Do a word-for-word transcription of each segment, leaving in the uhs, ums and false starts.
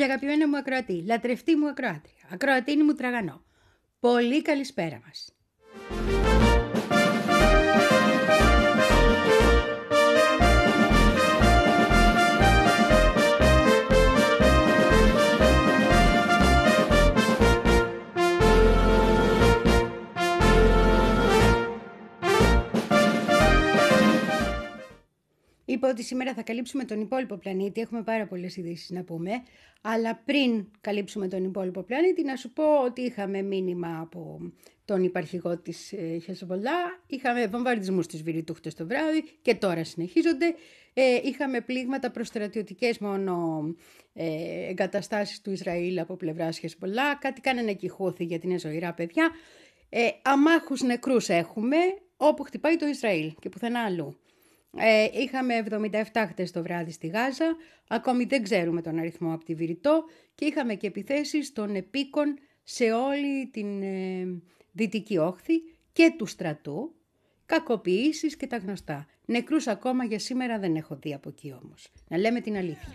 Πολύ αγαπημένα μου ακροατή, λατρευτή μου ακροάτρια, ακροατίνη μου τραγανό. Πολύ καλησπέρα μας. Είπα ότι σήμερα θα καλύψουμε τον υπόλοιπο πλανήτη, έχουμε πάρα πολλές ειδήσεις να πούμε, αλλά πριν καλύψουμε τον υπόλοιπο πλανήτη να σου πω ότι είχαμε μήνυμα από τον υπαρχηγό της ε, Χεσβολά, είχαμε βομβαρδισμούς στις Βηρητούχτες το βράδυ και τώρα συνεχίζονται, ε, είχαμε πλήγματα προς στρατιωτικές μόνο ε, εγκαταστάσεις του Ισραήλ από πλευράς Χεσβολά, κάτι κάνανε εκεί Χούθη γιατί είναι ζωηρά παιδιά, ε, αμάχους νεκρούς έχουμε όπου χτυπάει το Ισραήλ και πουθενά αλλού. Ε, είχαμε εβδομήντα επτά χτες το βράδυ στη Γάζα, ακόμη δεν ξέρουμε τον αριθμό από τη Βηρητό και είχαμε και επιθέσεις των επίκων σε όλη την ε, Δυτική Όχθη και του στρατού, κακοποιήσεις και τα γνωστά. Νεκρούς ακόμα για σήμερα δεν έχω δει από εκεί όμως, να λέμε την αλήθεια.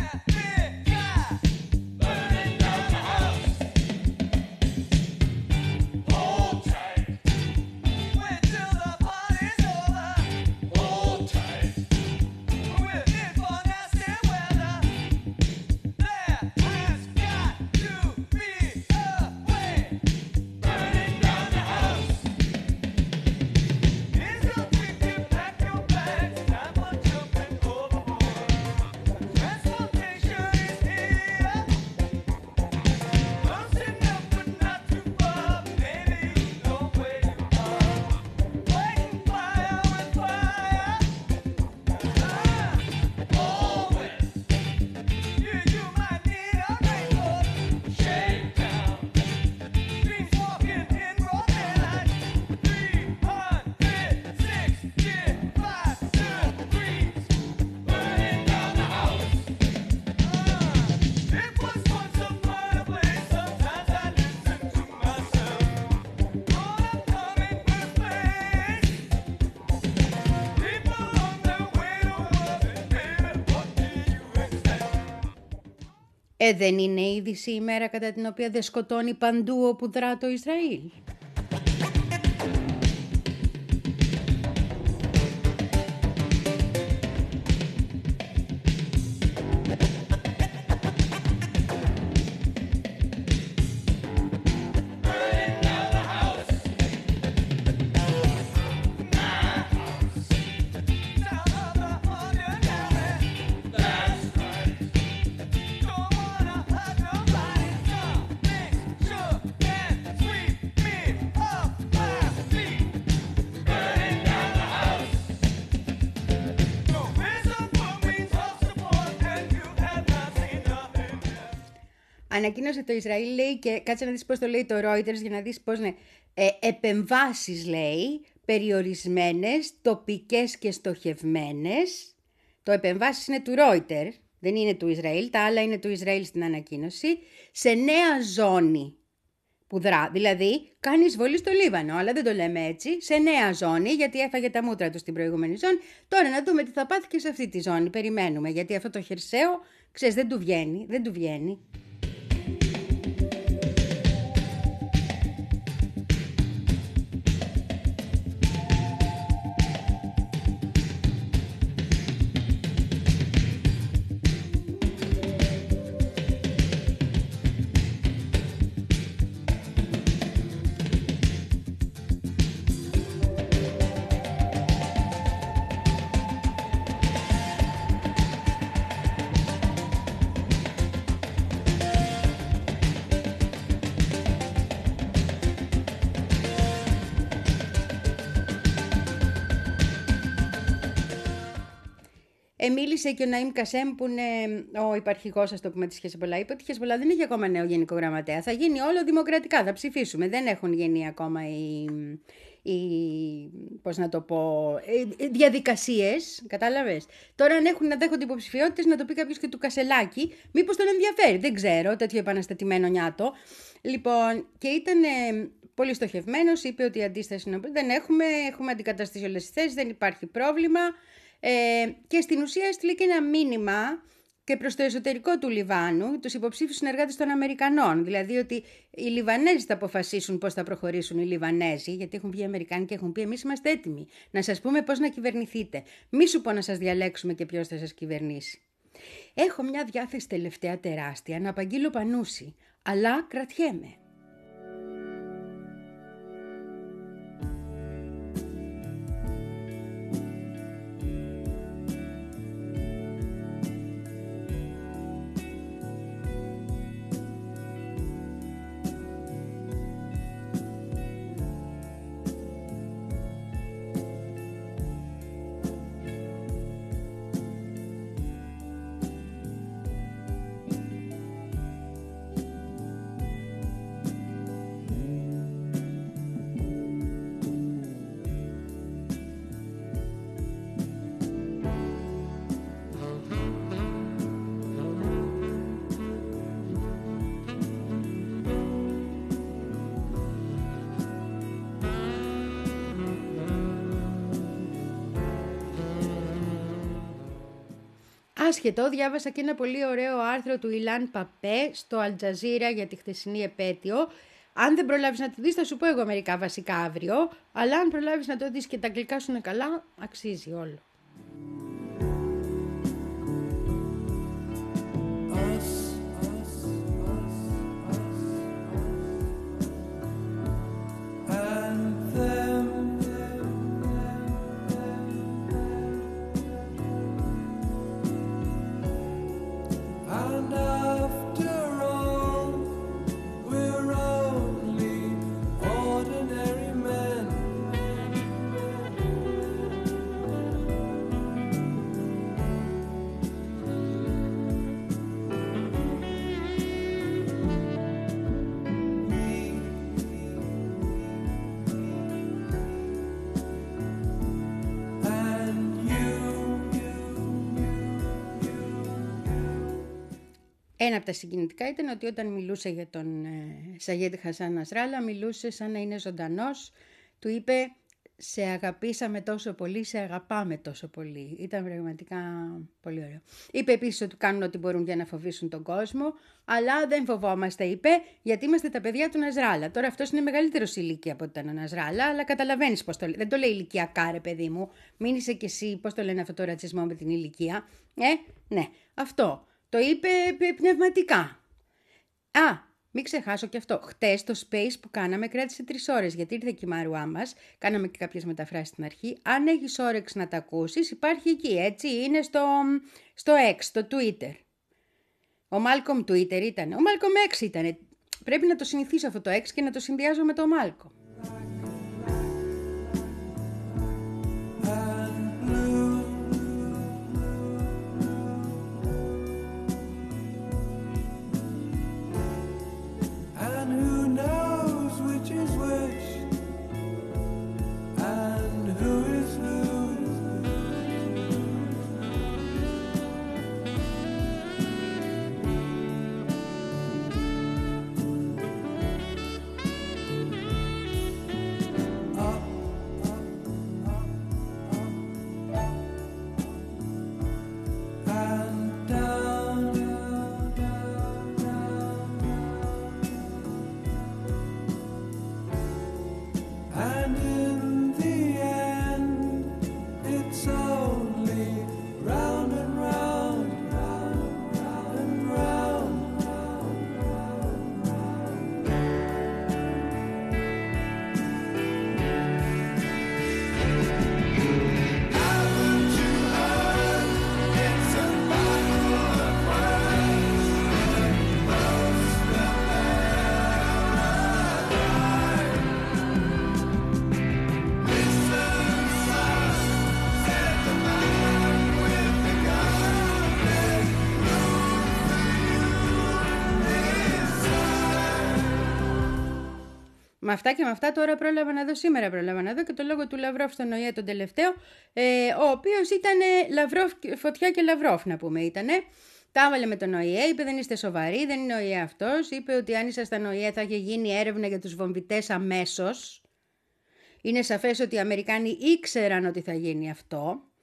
Ε, δεν είναι είδηση η μέρα κατά την οποία δεν σκοτώνει παντού όπου δρά το Ισραήλ. Ανακοίνωσε το Ισραήλ, λέει, και κάτσε να δεις πώς το λέει το Reuters για να δεις πώς είναι. Ε, επεμβάσεις, λέει, περιορισμένες, τοπικές και στοχευμένες. Το επεμβάσεις είναι του Reuters, δεν είναι του Ισραήλ, τα άλλα είναι του Ισραήλ στην ανακοίνωση, σε νέα ζώνη που δρά. Δηλαδή, κάνει εισβολή στο Λίβανο, αλλά δεν το λέμε έτσι, σε νέα ζώνη, γιατί έφαγε τα μούτρα του στην προηγούμενη ζώνη. Τώρα να δούμε τι θα πάθει και σε αυτή τη ζώνη. Περιμένουμε, γιατί αυτό το χερσαίο, ξέρεις, δεν του βγαίνει, δεν του βγαίνει. Ε, μίλησε και ο Ναΐμ Κασέμ, που είναι ο υπαρχηγός, ας το πούμε, της Χεσβολά. Είπε ότι η Χεσβολά δεν έχει ακόμα νέο γενικό γραμματέα. Θα γίνει όλο δημοκρατικά, θα ψηφίσουμε. Δεν έχουν γίνει ακόμα οι, οι πώς να το πω, οι διαδικασίες, κατάλαβες. Τώρα αν έχουν να δέχονται υποψηφιότητες, να το πει κάποιος και του Κασελάκη, μήπως τον ενδιαφέρει, δεν ξέρω, τέτοιο επαναστατημένο νιάτο. Λοιπόν, και ήταν πολύ στοχευμένος, είπε ότι η αντίσταση δεν έχουμε, έχουμε αντικαταστήσει όλες τις θέσεις, δεν υπάρχει πρόβλημα. Ε, και στην ουσία έστειλε και ένα μήνυμα και προς το εσωτερικό του Λιβάνου, τους υποψήφιους συνεργάτες των Αμερικανών. Δηλαδή ότι οι Λιβανέζοι θα αποφασίσουν πώς θα προχωρήσουν οι Λιβανέζοι, γιατί έχουν πει οι Αμερικάνοι και έχουν πει εμείς είμαστε έτοιμοι να σας πούμε πώς να κυβερνηθείτε. Μη σου πω να σας διαλέξουμε και ποιος θα σας κυβερνήσει. Έχω μια διάθεση τελευταία τεράστια να απαγγείλω Πανούση, αλλά κρατιέμαι. Άσχετο, διάβασα και ένα πολύ ωραίο άρθρο του Ιλάν Παπέ στο Αλτζαζίρα για τη χθεσινή επέτειο. Αν δεν προλάβεις να το δεις θα σου πω εγώ μερικά βασικά αύριο, αλλά αν προλάβεις να το δεις και τα αγγλικά σου είναι καλά, αξίζει όλο. Ένα από τα συγκινητικά ήταν ότι όταν μιλούσε για τον ε, Σαγέντ Χασάν Νασράλα, μιλούσε σαν να είναι ζωντανός. Του είπε «Σε αγαπήσαμε τόσο πολύ, σε αγαπάμε τόσο πολύ». Ήταν πραγματικά πολύ ωραίο. Είπε επίσης ότι κάνουν ό,τι μπορούν για να φοβήσουν τον κόσμο, αλλά δεν φοβόμαστε, είπε, γιατί είμαστε τα παιδιά του Νασράλα. Τώρα αυτός είναι μεγαλύτερος ηλικία από ότι ήταν ο Νασράλα, αλλά καταλαβαίνεις πώς το λέει. Δεν το λέει ηλικιακά, ρε παιδί μου. Μην είσαι κι εσύ, πώς το λένε αυτό το ρατσισμό με την ηλικία. Ε, ναι, αυτό. Το είπε πνευματικά. Α, μην ξεχάσω και αυτό. Χτες το Space που κάναμε κράτησε τρεις ώρες, γιατί ήρθε και η Μαρουά μας. Κάναμε και κάποιες μεταφράσεις στην αρχή. Αν έχεις όρεξη να τα ακούσεις, υπάρχει εκεί, έτσι. Είναι στο, στο X, στο Twitter. Ο Malcolm Twitter ήταν. Ο Malcolm X ήταν. Πρέπει να το συνηθίσω αυτό το X και να το συνδυάζω με το Malcolm. Με αυτά και με αυτά τώρα πρόλαβα να δω, σήμερα πρόλαβα να δω και το λόγο του Λαυρόφ στον ΟΗΕ τον τελευταίο, ε, ο οποίος ήταν Λαυρόφ, φωτιά και Λαυρόφ να πούμε ήτανε. Τα έβαλε με τον ΟΗΕ, είπε δεν είστε σοβαροί, δεν είναι ΟΗΕ αυτός. Είπε ότι αν ήσασταν ΟΗΕ θα είχε γίνει έρευνα για τους βομβιτές αμέσως. Είναι σαφές ότι οι Αμερικάνοι ήξεραν ότι θα γίνει αυτό.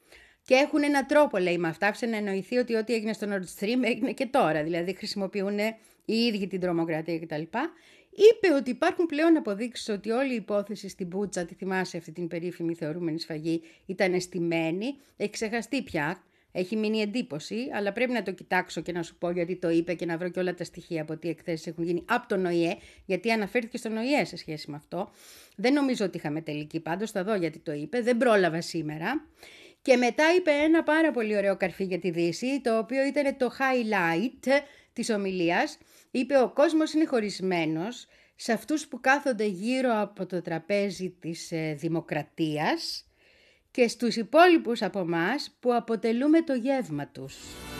Και έχουν έναν τρόπο, λέει, με αυτά, άφησε να εννοηθεί ότι ό,τι έγινε στο Nord Stream έγινε και τώρα. Δηλαδή χρησιμοποιούν οι ίδιοι την τρομοκρατία κτλ. Είπε ότι υπάρχουν πλέον αποδείξεις ότι όλη η υπόθεση στην Μπούτσα, τη θυμάσαι αυτή την περίφημη θεωρούμενη σφαγή, ήταν αισθημένη. Έχει ξεχαστεί πια. Έχει μείνει εντύπωση, αλλά πρέπει να το κοιτάξω και να σου πω γιατί το είπε και να βρω και όλα τα στοιχεία από τι εκθέσεις έχουν γίνει από τον Ο Η Ε, γιατί αναφέρθηκε στον Ο Η Ε σε σχέση με αυτό. Δεν νομίζω ότι είχαμε τελική, πάντως θα δω γιατί το είπε, δεν πρόλαβα σήμερα. Και μετά είπε ένα πάρα πολύ ωραίο καρφί για τη Δύση, το οποίο ήταν το highlight της ομιλίας. Είπε ο κόσμος είναι χωρισμένος σε αυτούς που κάθονται γύρω από το τραπέζι της ε, δημοκρατίας και στους υπόλοιπους από εμάς που αποτελούμε το γεύμα τους.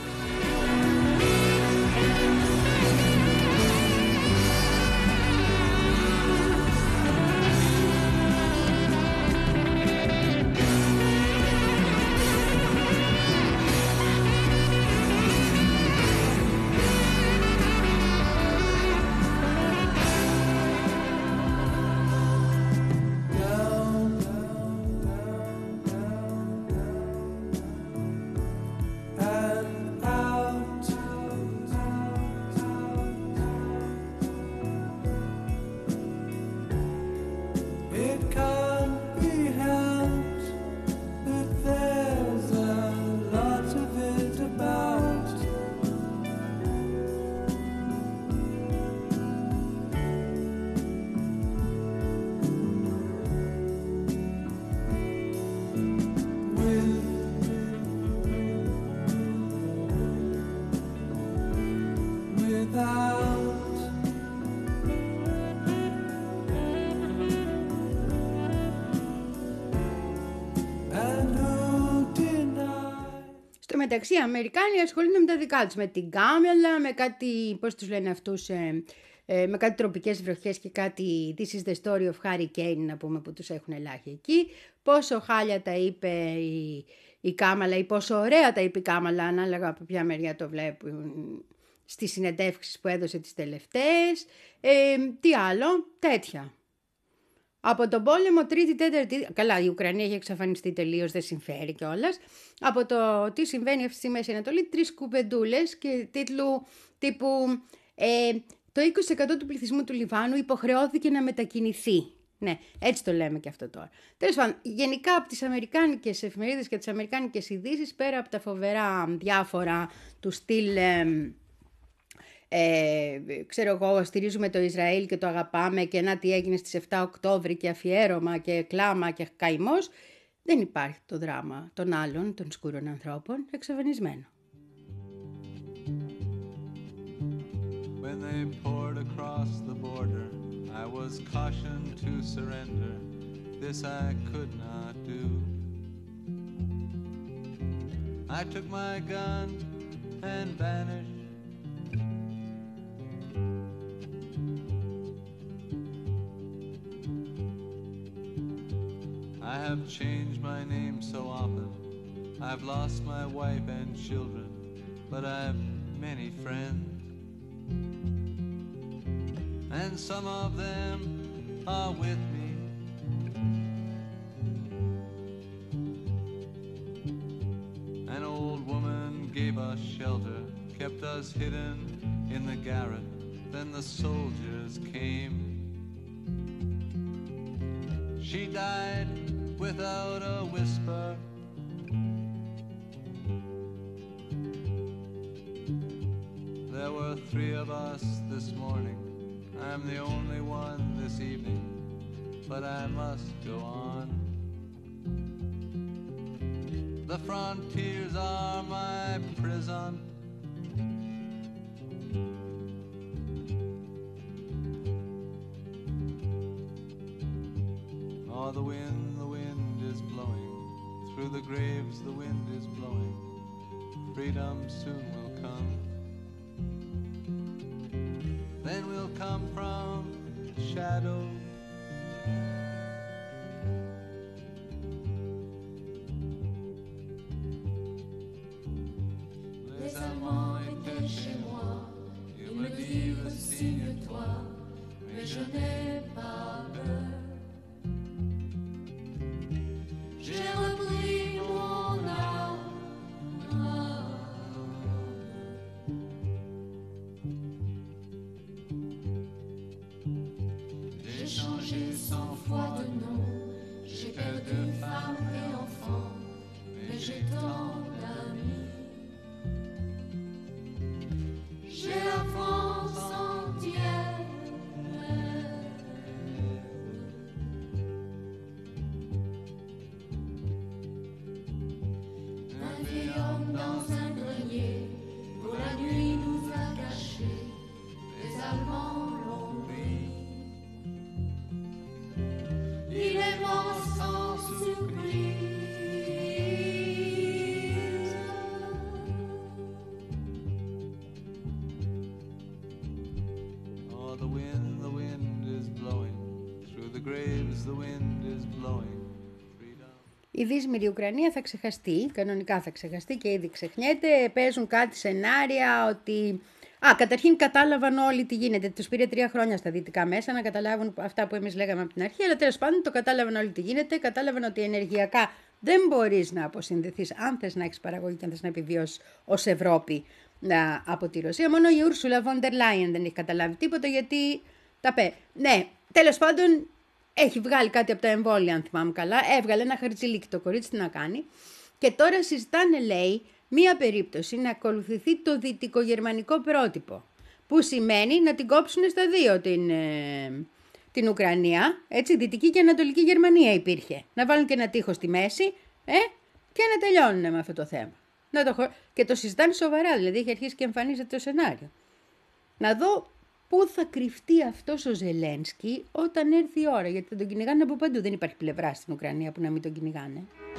μεταξύ οι Αμερικάνοι ασχολούνται με τα δικά τους, με την Κάμελα, με κάτι, πώς τους λένε αυτούς, ε, ε, με κάτι τροπικές βροχές και κάτι This is the story of Hurricane, να πούμε, που τους έχουν ελάχει εκεί. Πόσο χάλια τα είπε η, η Κάμαλα ή πόσο ωραία τα είπε η Κάμαλα, ανάλογα από ποια μεριά το βλέπουν, στις συνεντεύξεις που έδωσε τις τελευταίες. Ε, τι άλλο, τέτοια. Από τον πόλεμο τρίτη, τέταρτη, καλά η Ουκρανία έχει εξαφανιστεί τελείως, δεν συμφέρει κιόλας. Από το τι συμβαίνει αυτή στη Μέση Ανατολή, τρεις κουβεντούλες και τίτλου τύπου ε, το είκοσι τοις εκατό του πληθυσμού του Λιβάνου υποχρεώθηκε να μετακινηθεί. Ναι, έτσι το λέμε και αυτό τώρα. Τέλος πάντων, γενικά από τις αμερικάνικες εφημερίδες και τις αμερικάνικες ειδήσεις, πέρα από τα φοβερά διάφορα του στυλ... Ε, Ε, ξέρω εγώ, στηρίζουμε το Ισραήλ και το αγαπάμε και να τι έγινε στις επτά Οκτώβρη και αφιέρωμα και κλάμα και καημός, δεν υπάρχει το δράμα των άλλων, των σκούρων ανθρώπων, εξαφανισμένο. When they poured across the border, I was cautioned to surrender. This I could not do. I took my gun and vanished. I have changed my name so often. I've lost my wife and children, but I've many friends. And some of them are with me. An old woman gave us shelter, kept us hidden in the garret. Then the soldiers came. She died without a whisper. There were three of us this morning. I'm the only one this evening, but I must go on. The frontiers are my prison. Oh, the wind, the wind is blowing. Through the graves the wind is blowing. Freedom soon will come. Then we'll come from shadow. Les amants étaient chez moi. Ils me disent signe-toi, mais je n'ai pas peur. J'ai repris mon âme. J'ai changé cent fois de nom, j'ai perdu femme et enfant, mais j'ai tant d'amis. J'ai la France entière. Un vieil homme dans un grenier, pour la nuit nous a cachés, les Allemands l'ont pris. Il est mort sans surprise. Oh, the wind, the wind is blowing. Through the graves the wind is blowing. Freedom. Η δύσμηρη Ουκρανία θα ξεχαστεί, κανονικά θα ξεχαστεί και ήδη ξεχνιέται. Παίζουν κάτι σενάρια ότι... Α, καταρχήν κατάλαβαν όλοι τι γίνεται. Τους πήρε τρία χρόνια στα δυτικά μέσα να καταλάβουν αυτά που εμείς λέγαμε από την αρχή, αλλά τέλος πάντων το κατάλαβαν όλοι τι γίνεται. Κατάλαβαν ότι ενεργειακά δεν μπορείς να αποσυνδεθείς αν θες να έχεις παραγωγή και αν θες να επιβιώσεις ως Ευρώπη να, από τη Ρωσία. Μόνο η Ursula von der Leyen δεν έχει καταλάβει τίποτα γιατί τα πέ. Ναι, τέλος πάντων έχει βγάλει κάτι από τα εμβόλια, αν θυμάμαι καλά. Έβγαλε ένα χαρτζηλίκι το κορίτσι, τι να κάνει. Και τώρα συζητάνε, λέει, μία περίπτωση να ακολουθηθεί το δυτικογερμανικό πρότυπο. Που σημαίνει να την κόψουν στα δύο την, ε, την Ουκρανία. Έτσι, Δυτική και Ανατολική Γερμανία υπήρχε. Να βάλουν και ένα τείχο στη μέση ε, και να τελειώνουν με αυτό το θέμα. Να το, και το συζητάνε σοβαρά, δηλαδή έχει αρχίσει και εμφανίζεται το σενάριο. Να δω πού θα κρυφτεί αυτός ο Ζελένσκι όταν έρθει η ώρα, γιατί θα τον κυνηγάνε από παντού. Δεν υπάρχει πλευρά στην Ουκρανία που να μην τον κυνηγάνε.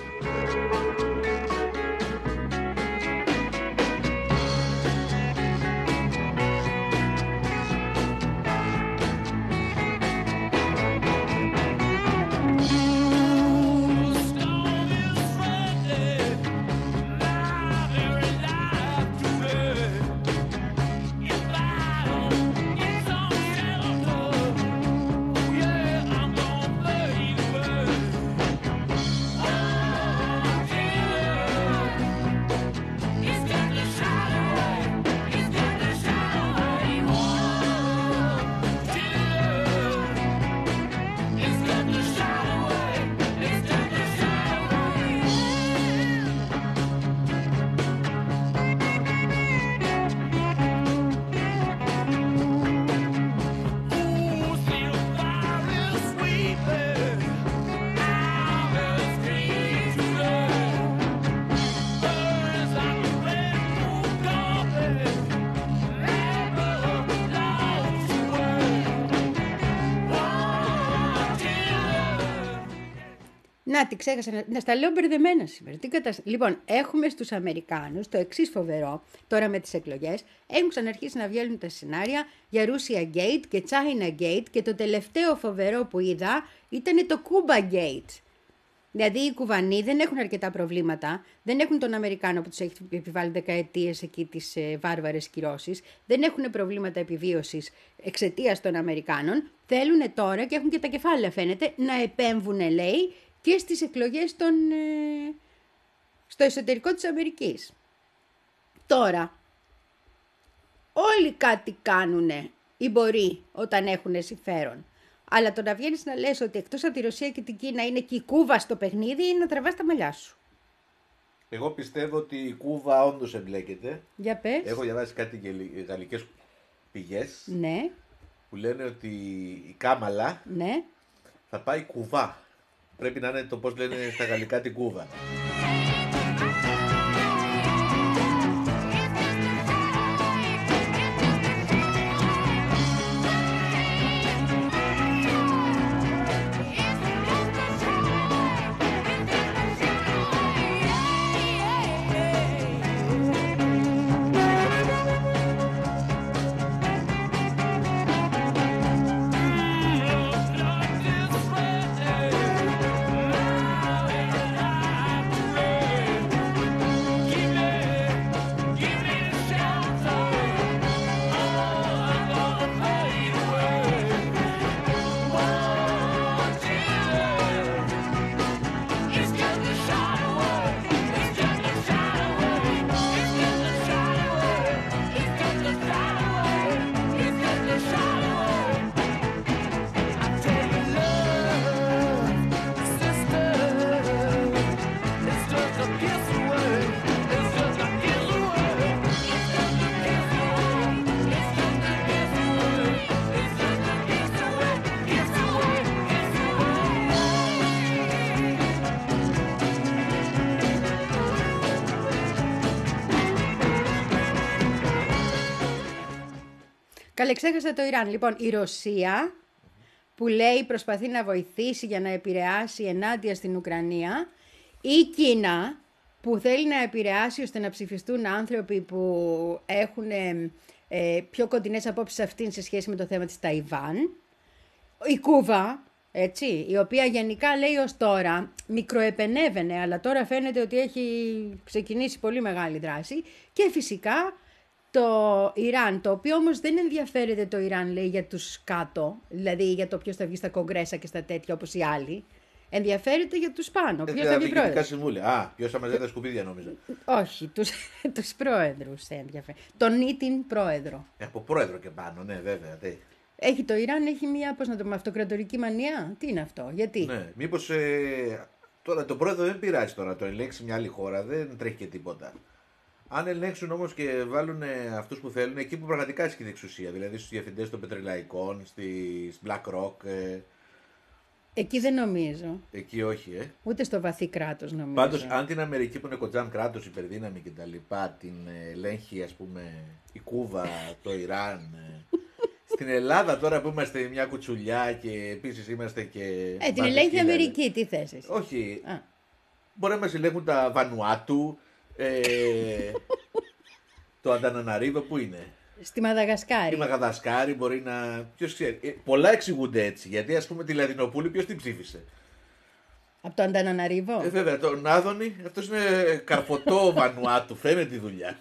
Να, τη ξέχασα. Να, να στα λέω μπερδεμένα σήμερα. Τι κατασ... Λοιπόν, έχουμε στους Αμερικάνους το εξής φοβερό, τώρα με τις εκλογές. Έχουν ξαναρχίσει να βγαίνουν τα σενάρια για Russia Gate και China Gate και το τελευταίο φοβερό που είδα ήταν το Cuba Gate. Δηλαδή οι Κουβανοί δεν έχουν αρκετά προβλήματα, δεν έχουν τον Αμερικάνο που τους έχει επιβάλει δεκαετίες εκεί τις ε, βάρβαρες κυρώσεις, δεν έχουν προβλήματα επιβίωσης εξαιτίας των Αμερικάνων, θέλουν τώρα και έχουν και τα κεφάλαια φαίνεται να επέμβουν, λέει, και στις εκλογές των, ε, στο εσωτερικό της Αμερικής. Τώρα, όλοι κάτι κάνουνε ή μπορεί όταν έχουν συμφέρον. Αλλά το να βγαίνεις να λες ότι εκτός από τη Ρωσία και την Κίνα είναι και η Κούβα στο παιχνίδι είναι να τραβάς τα μαλλιά σου. Εγώ πιστεύω ότι η Κούβα όντως εμπλέκεται. Για πες. Έχω διαβάσει κάτι γαλλικές πηγές. Ναι. Που λένε ότι η Κάμαλα ναι. θα πάει κουβά. Πρέπει να είναι το πώς λένε στα γαλλικά την Κούβα. Καλέ, ξέχασα το Ιράν. Λοιπόν, η Ρωσία που λέει προσπαθεί να βοηθήσει για να επηρεάσει ενάντια στην Ουκρανία. Η Κίνα που θέλει να επηρεάσει ώστε να ψηφιστούν άνθρωποι που έχουν ε, πιο κοντινές απόψεις αυτήν σε σχέση με το θέμα της Ταϊβάν. Η Κούβα, έτσι, η οποία γενικά λέει ως τώρα μικροεπενέβαινε, αλλά τώρα φαίνεται ότι έχει ξεκινήσει πολύ μεγάλη δράση. Και φυσικά το Ιράν, το οποίο όμως δεν ενδιαφέρεται το Ιράν, λέει, για τους κάτω, δηλαδή για το ποιος θα βγει στα κογκρέσα και στα τέτοια όπως οι άλλοι. Ενδιαφέρεται για τους πάνω. Ε, Ποιος θα βγει πρόεδρος. Συμβούλια. Α, ποιος θα μαζεύει τα σκουπίδια, νόμιζα. Όχι, τους, τους πρόεδρους ενδιαφέρει. Τον ή την πρόεδρο. Ε, από πρόεδρο και πάνω, ναι, βέβαια. Ναι. Έχει το Ιράν, έχει μια, πώς να το πούμε, αυτοκρατορική μανία. Τι είναι αυτό, γιατί. Ναι, μήπως ε, τώρα το πρόεδρο δεν πειράζει τώρα, το ελέγξει μια άλλη χώρα, δεν τρέχει και τίποτα. Αν ελέγξουν όμως και βάλουν αυτούς που θέλουν εκεί που πραγματικά έχει την εξουσία, δηλαδή στους διευθυντές των πετρελαϊκών, στις BlackRock. Ε, Εκεί δεν νομίζω. Εκεί όχι, ε. Ούτε στο βαθύ κράτος νομίζω. Πάντως, αν την Αμερική που είναι κοντζάν κράτος, υπερδύναμη κτλ. Την ελέγχει, ας πούμε, η Κούβα, το Ιράν. Ε. Στην Ελλάδα τώρα που είμαστε μια κουτσουλιά και επίσης είμαστε και. Ε, την ελέγχει η Αμερική, τι θες εσύ. Όχι. Α. Μπορεί να μας ελέγχουν τα Βανουάτου. Ε, το Ανταναναρίβο που είναι. Στη Μαδαγασκάρη. Στη Μαδαγασκάρη μπορεί να. Ποιος ξέρει. Ε, πολλά εξηγούνται έτσι. Γιατί ας πούμε τη Λαδινοπούλη ποιος την ψήφισε. Από το Ανταναναρίβο. Ε, βέβαια, τον Άδωνη, αυτός είναι καρφωτό Βανουάτου, φαίνεται τη δουλειά.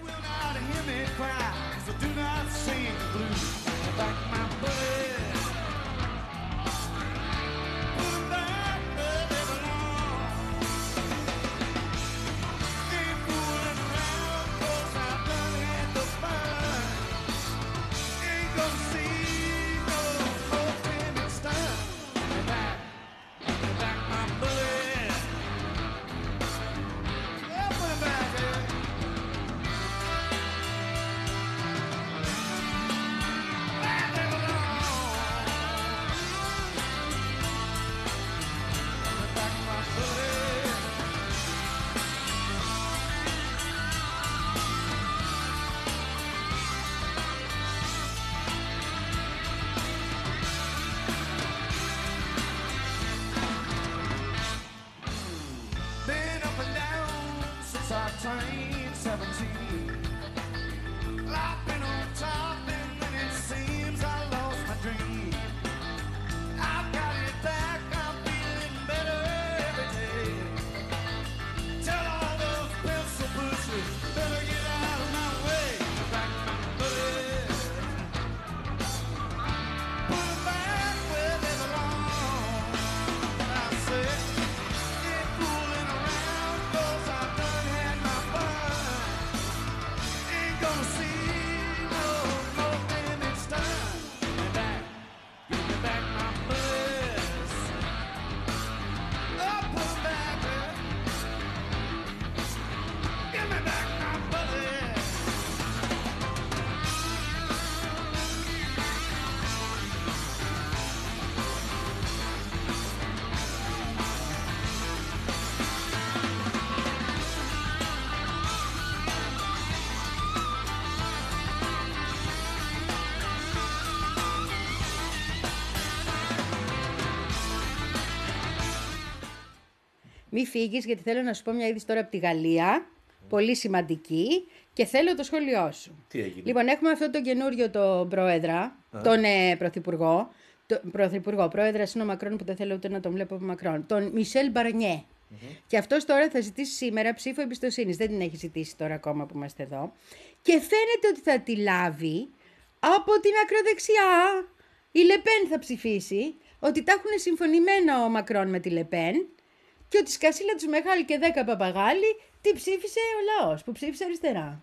Μη φύγεις γιατί θέλω να σου πω μια είδηση τώρα από τη Γαλλία, πολύ σημαντική και θέλω το σχόλιο σου. Τι έγινε? Λοιπόν, έχουμε αυτό τον καινούριο τον πρόεδρα, Α. τον ε, πρωθυπουργό, το, πρωθυπουργό, πρόεδρας είναι ο Μακρόν που δεν θέλω ούτε να τον βλέπω από Μακρόν, τον Μισελ Μπαρνιέ. Mm-hmm. Και αυτός τώρα θα ζητήσει σήμερα ψήφο εμπιστοσύνης, δεν την έχει ζητήσει τώρα ακόμα που είμαστε εδώ. Και φαίνεται ότι θα τη λάβει από την ακροδεξιά. Η Λεπέν θα ψηφίσει, ότι τα έχουν συμφωνημένο ο Μακρόν με τη Λεπέν. Και ότι σκασίλα τους μεγάλη και δέκα παπαγάλοι τι ψήφισε ο λαός που ψήφισε αριστερά.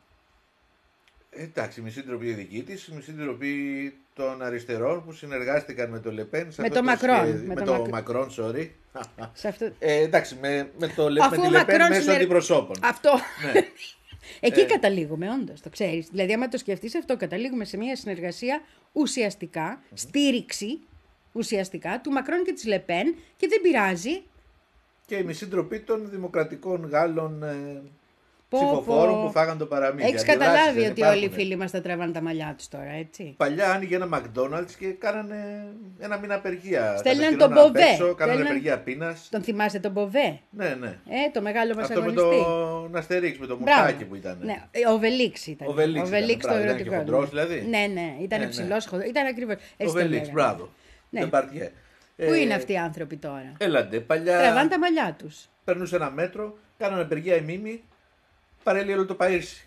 Εντάξει, μισή ντροπή δική της, μισή ντροπή των αριστερών που συνεργάστηκαν με το Λεπέν. Με το Μακρόν. Με, με το Μακρόν, sorry. Αυτό... Ε, εντάξει, με, με, το, με τη Λεπέν μέσω συνεργ... αντιπροσώπων. Αυτό. Ναι. Εκεί ε... καταλήγουμε όντως, το ξέρεις. Δηλαδή άμα το σκεφτείς αυτό, καταλήγουμε σε μια συνεργασία ουσιαστικά, mm-hmm. στήριξη ουσιαστικά του Μακρόν και της Λεπέν και δεν πειράζει. Και η μισή ντροπή των δημοκρατικών Γάλλων ε, ψηφοφόρων που φάγαν το παραμύθι. Έχεις καταλάβει ότι όλοι οι φίλοι μας τα τραβάνε τα μαλλιά τους τώρα, έτσι. Παλιά άνοιγε ένα McDonald's και κάνανε ένα μήνα απεργία. Στέλναν τον Μποβέ. Κάνανε απεργία πείνας. Τον θυμάσαι τον Μποβέ? Ναι, ναι. Ε, το μεγάλο μας αγωνιστή. Αυτό με τον Αστερίξ, με το μουστάκι που ήταν. Ναι, ο Βελίξ ήταν. Ο Βελίξ, ο Βελίξ ήταν, το ήταν και χοντρός δηλαδή. Ναι, ναι, ήταν ναι, ψηλός, ναι. Ήταν ακριβώς. Ο Βελίξ, μπράβο. Ναι. Πού είναι αυτοί οι άνθρωποι τώρα? Έλαντε, παλιά. Τραβάνε τα μαλλιά τους. Περνούσε ένα μέτρο, κάνανε απεργία οι μίμοι, παρέλει όλο το Παΐρσι.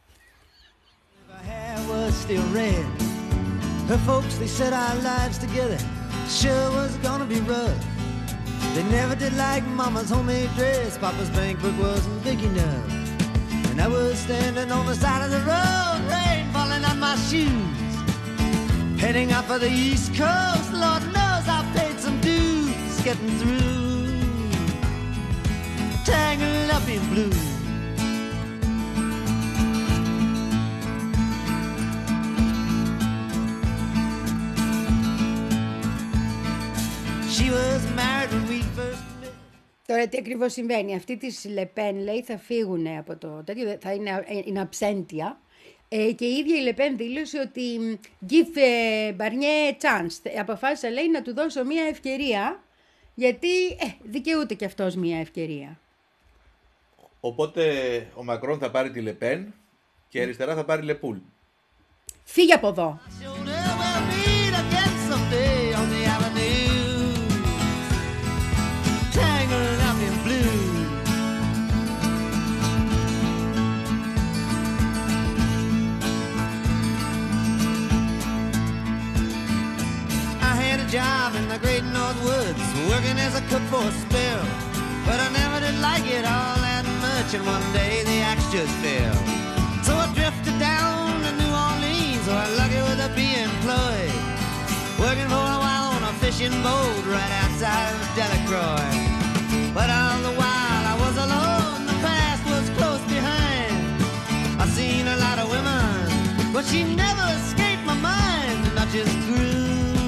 Her folks, they said our lives together sure was gonna be rough. They never did like Mama's homemade dress. Papa's bank book wasn't big enough. And I was standing on the side of the road, rain falling on my shoes. Heading out for the East Coast, Lord knows I paid some dues. Getting through, tangled up in blue. She was married when we first met. Τώρα τι ακριβώς συμβαίνει? Αυτοί της Λεπέν λέει θα φύγουν από το τέτοιο, θα είναι, είναι αψέντια. Ε, και η ίδια η Λεπέν δήλωσε ότι give Barnier chance. Αποφάσισα λέει να του δώσω μια ευκαιρία, γιατί ε, δικαιούται και αυτός μια ευκαιρία. Οπότε ο Μακρόν θα πάρει τη Λεπέν και η αριστερά θα πάρει Λεπούλ. Φύγε από εδώ. Job in the great North Woods, working as a cook for a spell, but I never did like it all that much, and one day the axe just fell. So I drifted down to New Orleans, where lucky with a be employed, working for a while on a fishing boat right outside of Delacroix. But all the while I was alone, the past was close behind. I seen a lot of women, but she never escaped my mind, and I just grew.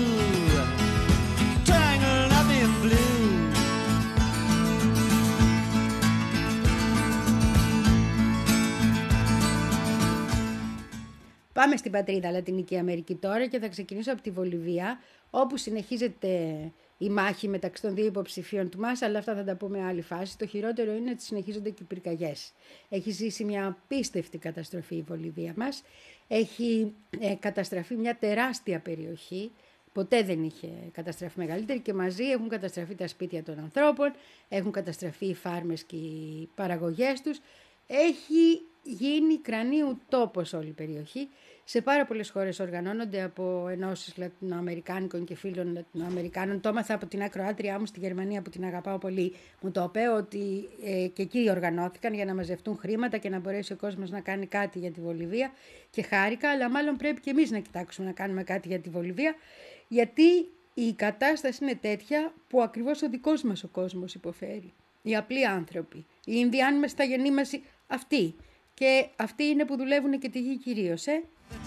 Πάμε στην πατρίδα Λατινική Αμερική τώρα και θα ξεκινήσω από τη Βολιβία, όπου συνεχίζεται η μάχη μεταξύ των δύο υποψηφίων του μας, αλλά αυτά θα τα πούμε άλλη φάση. Το χειρότερο είναι ότι συνεχίζονται και οι πυρκαγιές. Έχει ζήσει μια απίστευτη καταστροφή η Βολιβία μας. Έχει ε, καταστραφεί μια τεράστια περιοχή. Ποτέ δεν είχε καταστραφεί μεγαλύτερη και μαζί έχουν καταστραφεί τα σπίτια των ανθρώπων, έχουν καταστραφεί οι φάρμες και οι παραγωγές τους. Έχει γίνει κρανίου τόπος όλη η περιοχή. Σε πάρα πολλές χώρες οργανώνονται από ενώσεις Λατινοαμερικάνικων και φίλων Λατινοαμερικάνων. Το έμαθα από την ακροάτριά μου στη Γερμανία που την αγαπάω πολύ. Μου το είπε ότι ε, και εκεί οργανώθηκαν για να μαζευτούν χρήματα και να μπορέσει ο κόσμος να κάνει κάτι για τη Βολιβία. Και χάρηκα, αλλά μάλλον πρέπει και εμείς να κοιτάξουμε να κάνουμε κάτι για τη Βολιβία. Γιατί η κατάσταση είναι τέτοια που ακριβώς ο δικός μας ο κόσμος υποφέρει. Οι απλοί άνθρωποι, οι Ινδιάνοι μες στα γεννή μας, αυτοί. Και αυτοί είναι που δουλεύουν και τη γη κυρίως, ε.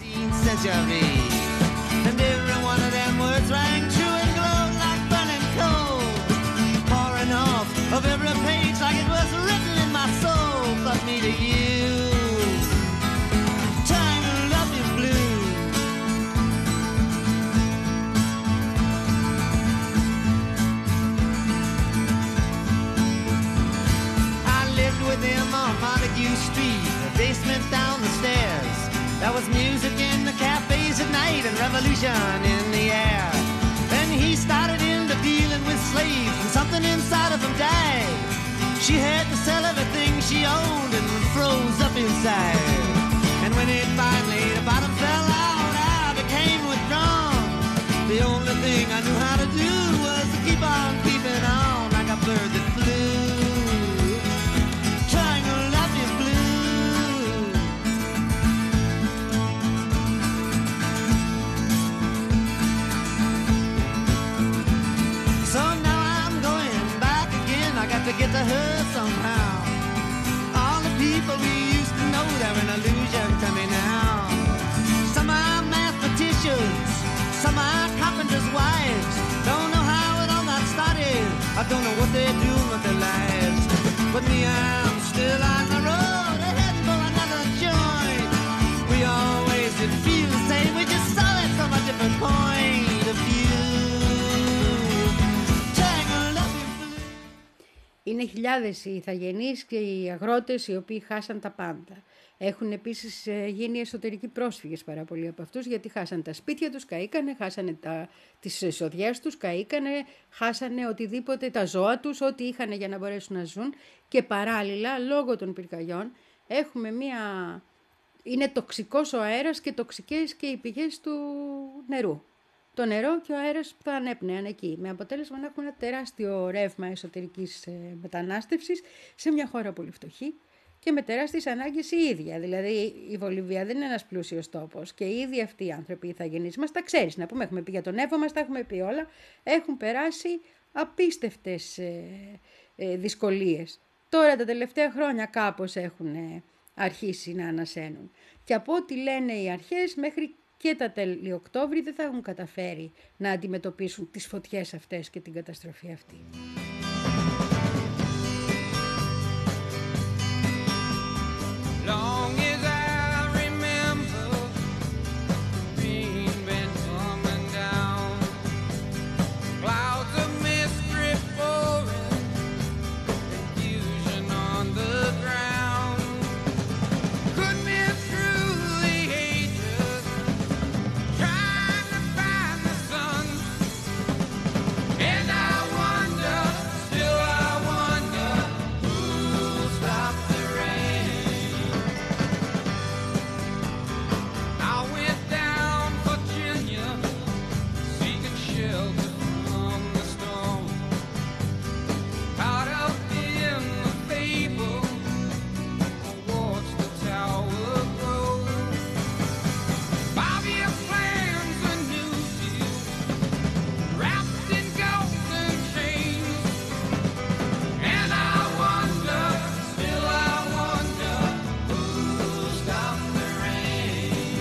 Street, a basement down the stairs. There was music in the cafes at night and revolution in the air. Then he started into dealing with slaves and something inside of him died. She had to sell everything she owned and froze up inside. And when it finally, the bottom fell out, I became withdrawn. The only thing I knew how to do was to keep on keeping on like a bird that flew. To get to her somehow. All the people we used to know, they're an illusion to me now. Some are mathematicians, some are carpenters' wives. Don't know how it all got started, I don't know what they're doing with their lives. But me, I'm still on the road ahead Είναι χιλιάδες οι ηθαγενείς και οι αγρότες οι οποίοι χάσαν τα πάντα. Έχουν επίσης γίνει εσωτερικοί πρόσφυγες πάρα πολλοί από αυτούς, γιατί χάσαν τα σπίτια τους, καήκανε, χάσανε τα, τις εισοδιές τους, καήκανε, χάσανε οτιδήποτε, τα ζώα τους, ό,τι είχαν για να μπορέσουν να ζουν. Και παράλληλα, λόγω των πυρκαγιών, έχουμε μία... είναι τοξικός ο αέρας και τοξικές και οι πηγές του νερού. Το νερό και ο αέρας που θα ανέπνεαν εκεί, με αποτέλεσμα να έχουμε ένα τεράστιο ρεύμα εσωτερικής μετανάστευσης σε μια χώρα πολύ φτωχή και με τεράστιες ανάγκες η ίδια. Δηλαδή η Βολιβία δεν είναι ένας πλούσιος τόπος και οι ίδιοι αυτοί οι άνθρωποι, οι ηθαγενείς μας, τα ξέρεις να πούμε, έχουμε πει για τον Εύω μας, τα έχουμε πει όλα, έχουν περάσει απίστευτες ε, ε, δυσκολίες. Τώρα τα τελευταία χρόνια κάπως έχουν ε, αρχίσει να ανασένουν. Και από ό,τι λένε οι αρχές, μέχρι και τα τέλη Οκτώβρη δεν θα έχουν καταφέρει να αντιμετωπίσουν τις φωτιές αυτές και την καταστροφή αυτή. Long as I remember, rain been coming down, clouds of mist drift pouring, confusion on the ground. Could be through the ages, trying to find the sun, and I wonder, still I wonder, who'll stop the rain. I went down Virginia, seeking shelter from the storm. Caught up in the fable, I watched the tower grow. Five-year plans, a new deal, wrapped in golden chains. And I wonder, still I wonder, who'll stop the rain.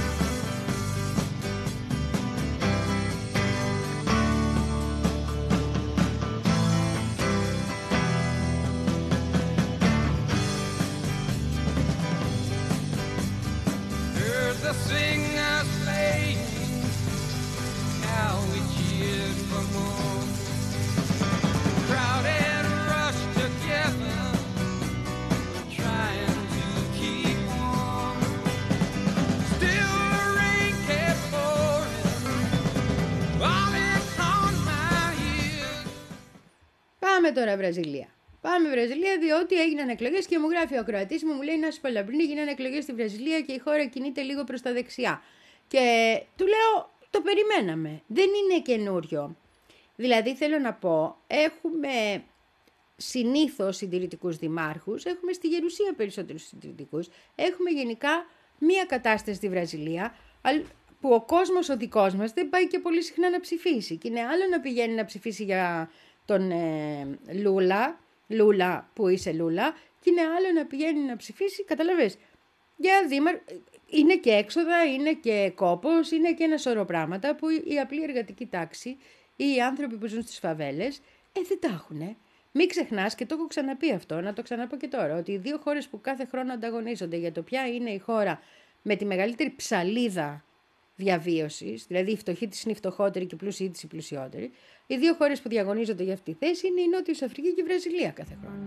Heard the singers playing, how we cheered for more. Crowd had rushed together, trying to keep warm. Still the rain kept pouring, falling on my ears. Πάμε τώρα Βραζιλία. Πάμε Βραζιλία, διότι έγιναν εκλογές και μου γράφει ο ακροατής μου, μου λέει να σου πω Λαμπρίνη, έγιναν εκλογές στη Βραζιλία και η χώρα κινείται λίγο προς τα δεξιά. Και του λέω, το περιμέναμε, δεν είναι καινούριο. Δηλαδή θέλω να πω, έχουμε συνήθως συντηρητικούς δημάρχους, έχουμε στη Γερουσία περισσότερους συντηρητικούς, έχουμε γενικά μία κατάσταση στη Βραζιλία που ο κόσμος ο δικός μας δεν πάει και πολύ συχνά να ψηφίσει. Και είναι άλλο να πηγαίνει να ψηφίσει για τον ε, Λούλα, Λούλα που είσαι Λούλα, και είναι άλλο να πηγαίνει να ψηφίσει, καταλαβες, για δήμαρχο. Είναι και έξοδα, είναι και κόπος, είναι και ένα σωρό πράγματα που η απλή εργατική τάξη ή οι άνθρωποι που ζουν στις φαβέλες ε, δεν τα έχουνε. Μην ξεχνάς, και το έχω ξαναπεί αυτό, να το ξαναπώ και τώρα, ότι οι δύο χώρες που κάθε χρόνο ανταγωνίζονται για το ποια είναι η χώρα με τη μεγαλύτερη ψαλίδα διαβίωσης, δηλαδή η φτωχή της είναι η φτωχότερη και η πλούσιη της η πλουσιότερη, οι δύο χώρες που διαγωνίζονται για αυτή τη θέση είναι η Νότιος Αφρική και η Βραζιλία κάθε χρόνο.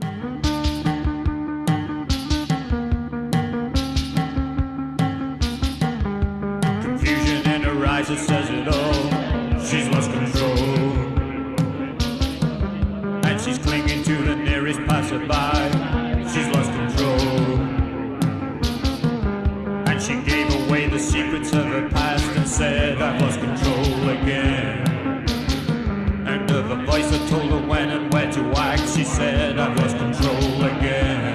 Confusion in her eyes, it says it all. She's lost control, and she's clinging to the nearest passerby. She's lost control, and she gave away the secrets of her past and said, I've lost control again. And of a voice that told her when and where to act, she said, I've lost control again.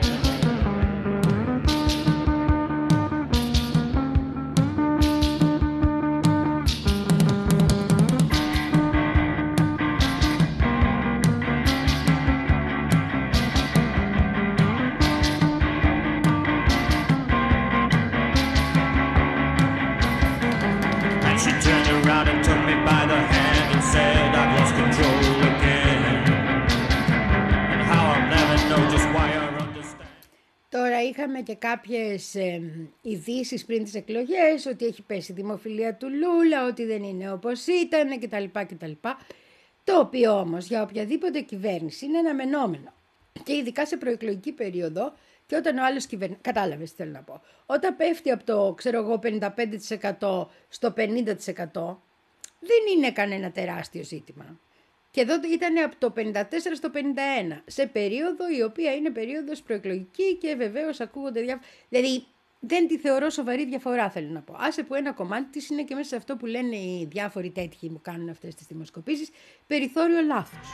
Είχαμε και κάποιες ε, ειδήσεις πριν τις εκλογές, ότι έχει πέσει η δημοφιλία του Λούλα, ότι δεν είναι όπως ήταν κτλ. κτλ. Το οποίο όμως για οποιαδήποτε κυβέρνηση είναι αναμενόμενο. Και ειδικά σε προεκλογική περίοδο και όταν ο άλλος κυβερνάει. Κατάλαβες τι θέλω να πω. Όταν πέφτει από το ξέρω εγώ, πενήντα πέντε τοις εκατό στο πενήντα τοις εκατό δεν είναι κανένα τεράστιο ζήτημα. Και εδώ ήταν από το πενήντα τέσσερα στο πενήντα ένα, σε περίοδο η οποία είναι περίοδος προεκλογική και βεβαίως ακούγονται διάφορα. Δηλαδή δεν τη θεωρώ σοβαρή διαφορά, θέλω να πω. Άσε που ένα κομμάτι της είναι και μέσα σε αυτό που λένε οι διάφοροι τέτοιοι που κάνουν αυτές τις δημοσκοπήσεις, περιθώριο λάθος.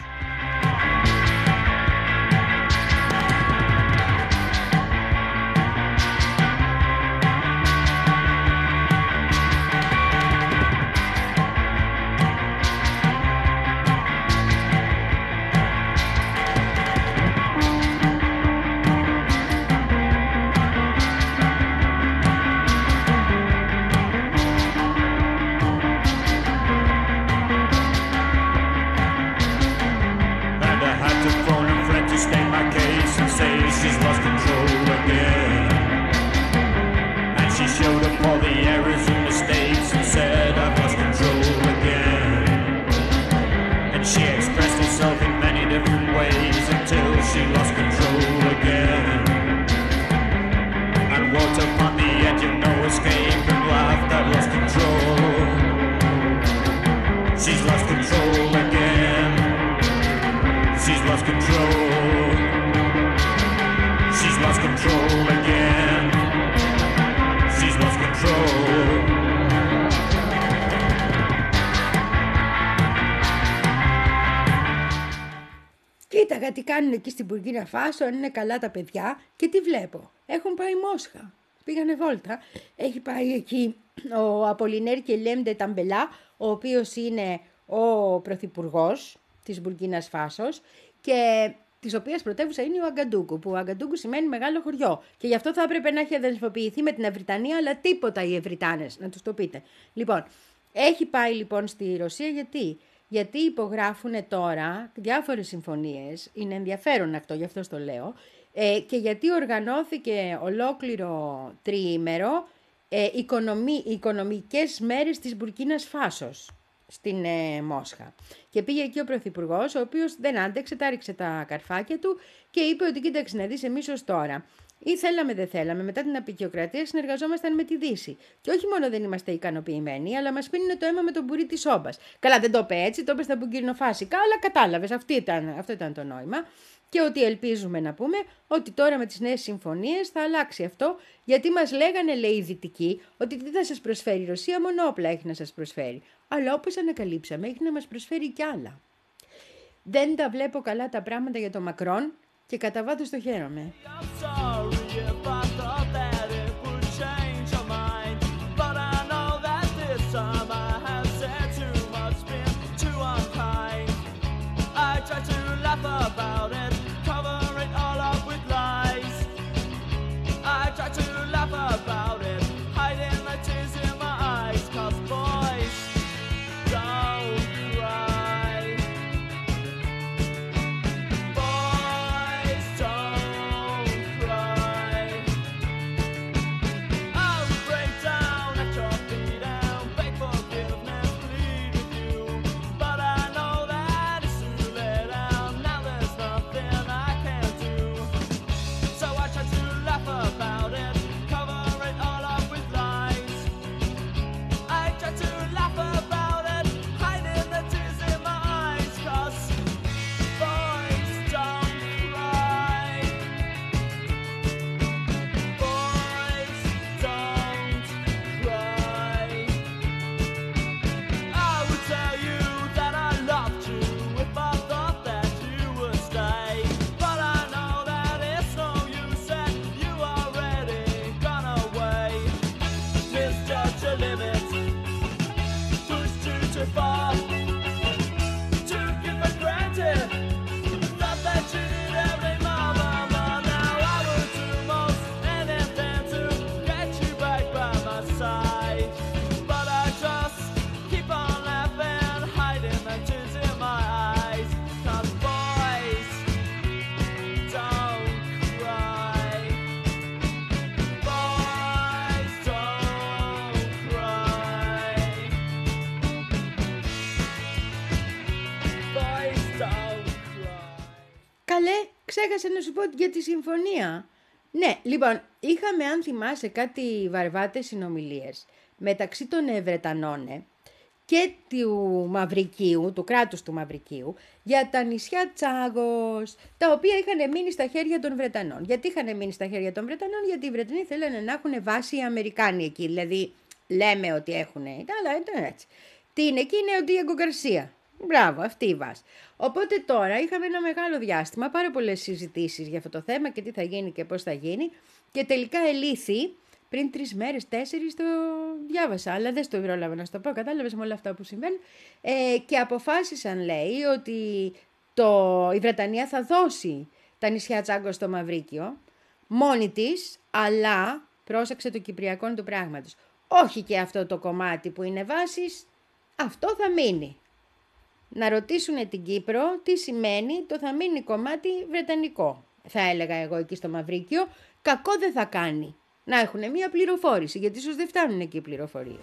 Κοίταγα τι κάνουν εκεί στην Μπουρκίνα Φάσο, αν είναι καλά τα παιδιά και τι βλέπω. Έχουν πάει Μόσχα, πήγανε βόλτα. Έχει πάει εκεί ο Απολινέρ Κελέμντε Ταμπελά, ο οποίος είναι ο πρωθυπουργός της Μπουρκίνας Φάσος και της οποίας πρωτεύουσα είναι ο Αγκαντούγκου, που ο Αγκαντούγκου σημαίνει μεγάλο χωριό. Και γι' αυτό θα έπρεπε να έχει αδελφοποιηθεί με την Ευρυτανία, αλλά τίποτα οι Ευρυτάνες, να τους το πείτε. Λοιπόν, έχει πάει λοιπόν στη Ρωσία γιατί... Γιατί υπογράφουν τώρα διάφορες συμφωνίες, είναι ενδιαφέρον αυτό, γι' αυτό το λέω, ε, και γιατί οργανώθηκε ολόκληρο τριήμερο ε, οικονομι, οικονομικές μέρες της Μπουρκίνας Φάσος στην ε, Μόσχα. Και πήγε εκεί ο Πρωθυπουργός, ο οποίος δεν άντεξε, τα ρίξε τα καρφάκια του και είπε ότι κοίταξε να δεις εμείς ως τώρα. Ή θέλαμε δεν θέλαμε, μετά την απεικιοκρατία συνεργαζόμασταν με τη Δύση. Και όχι μόνο δεν είμαστε ικανοποιημένοι, αλλά μας πίνουν το αίμα με τον μπουρί της όμπας. Καλά, δεν το είπε έτσι, το είπε στα μπουγκυρνοφάσικα, αλλά κατάλαβες, αυτό ήταν, αυτό ήταν το νόημα. Και ότι ελπίζουμε να πούμε ότι τώρα με τις νέες συμφωνίες θα αλλάξει αυτό, γιατί μας λέγανε, λέει οι Δυτικοί, ότι τι θα σας προσφέρει η Ρωσία, μόνο όπλα έχει να σας προσφέρει. Αλλά όπως ανακαλύψαμε, έχει να μας προσφέρει κι άλλα. Δεν τα βλέπω καλά τα πράγματα για τον Μακρόν και κατά βάθος το χαίρομαι. καλέ, ξέχασα να σου πω για τη συμφωνία. Ναι, λοιπόν, είχαμε, αν θυμάσαι, κάτι βαρβάτες συνομιλίες μεταξύ των Βρετανών και του Μαυρικίου, του κράτους του Μαυρικίου, για τα νησιά Τσάγος, τα οποία είχαν μείνει στα χέρια των Βρετανών. Γιατί είχαν μείνει στα χέρια των Βρετανών? Γιατί οι Βρετανοί θέλανε να έχουν βάση οι Αμερικάνοι εκεί. Δηλαδή, λέμε ότι έχουν, αλλά ήταν έτσι. Τι είναι εκεί? Είναι ο Ντίεγκο Γκαρσία. Μπράβο, αυτή η βάση. Οπότε τώρα είχαμε ένα μεγάλο διάστημα, πάρα πολλές συζητήσεις για αυτό το θέμα και τι θα γίνει και πώς θα γίνει. Και τελικά ελήφθη. Πριν τρεις μέρες, τέσσερις το διάβασα, αλλά δεν στο πρόλαβα να σου το πω, κατάλαβες με όλα αυτά που συμβαίνουν. Ε, και αποφάσισαν, λέει, ότι το, η Βρετανία θα δώσει τα νησιά Τσάγκο στο Μαυρίκιο, μόνη της, αλλά, πρόσεξε το κυπριακό του πράγματος, όχι και αυτό το κομμάτι που είναι βάσης, αυτό θα μείνει. Να ρωτήσουν την Κύπρο τι σημαίνει το θα μείνει κομμάτι βρετανικό. Θα έλεγα εγώ εκεί στο Μαυρίκιο, κακό δεν θα κάνει να έχουν μία πληροφόρηση, γιατί ίσως δεν φτάνουν εκεί οι πληροφορίες.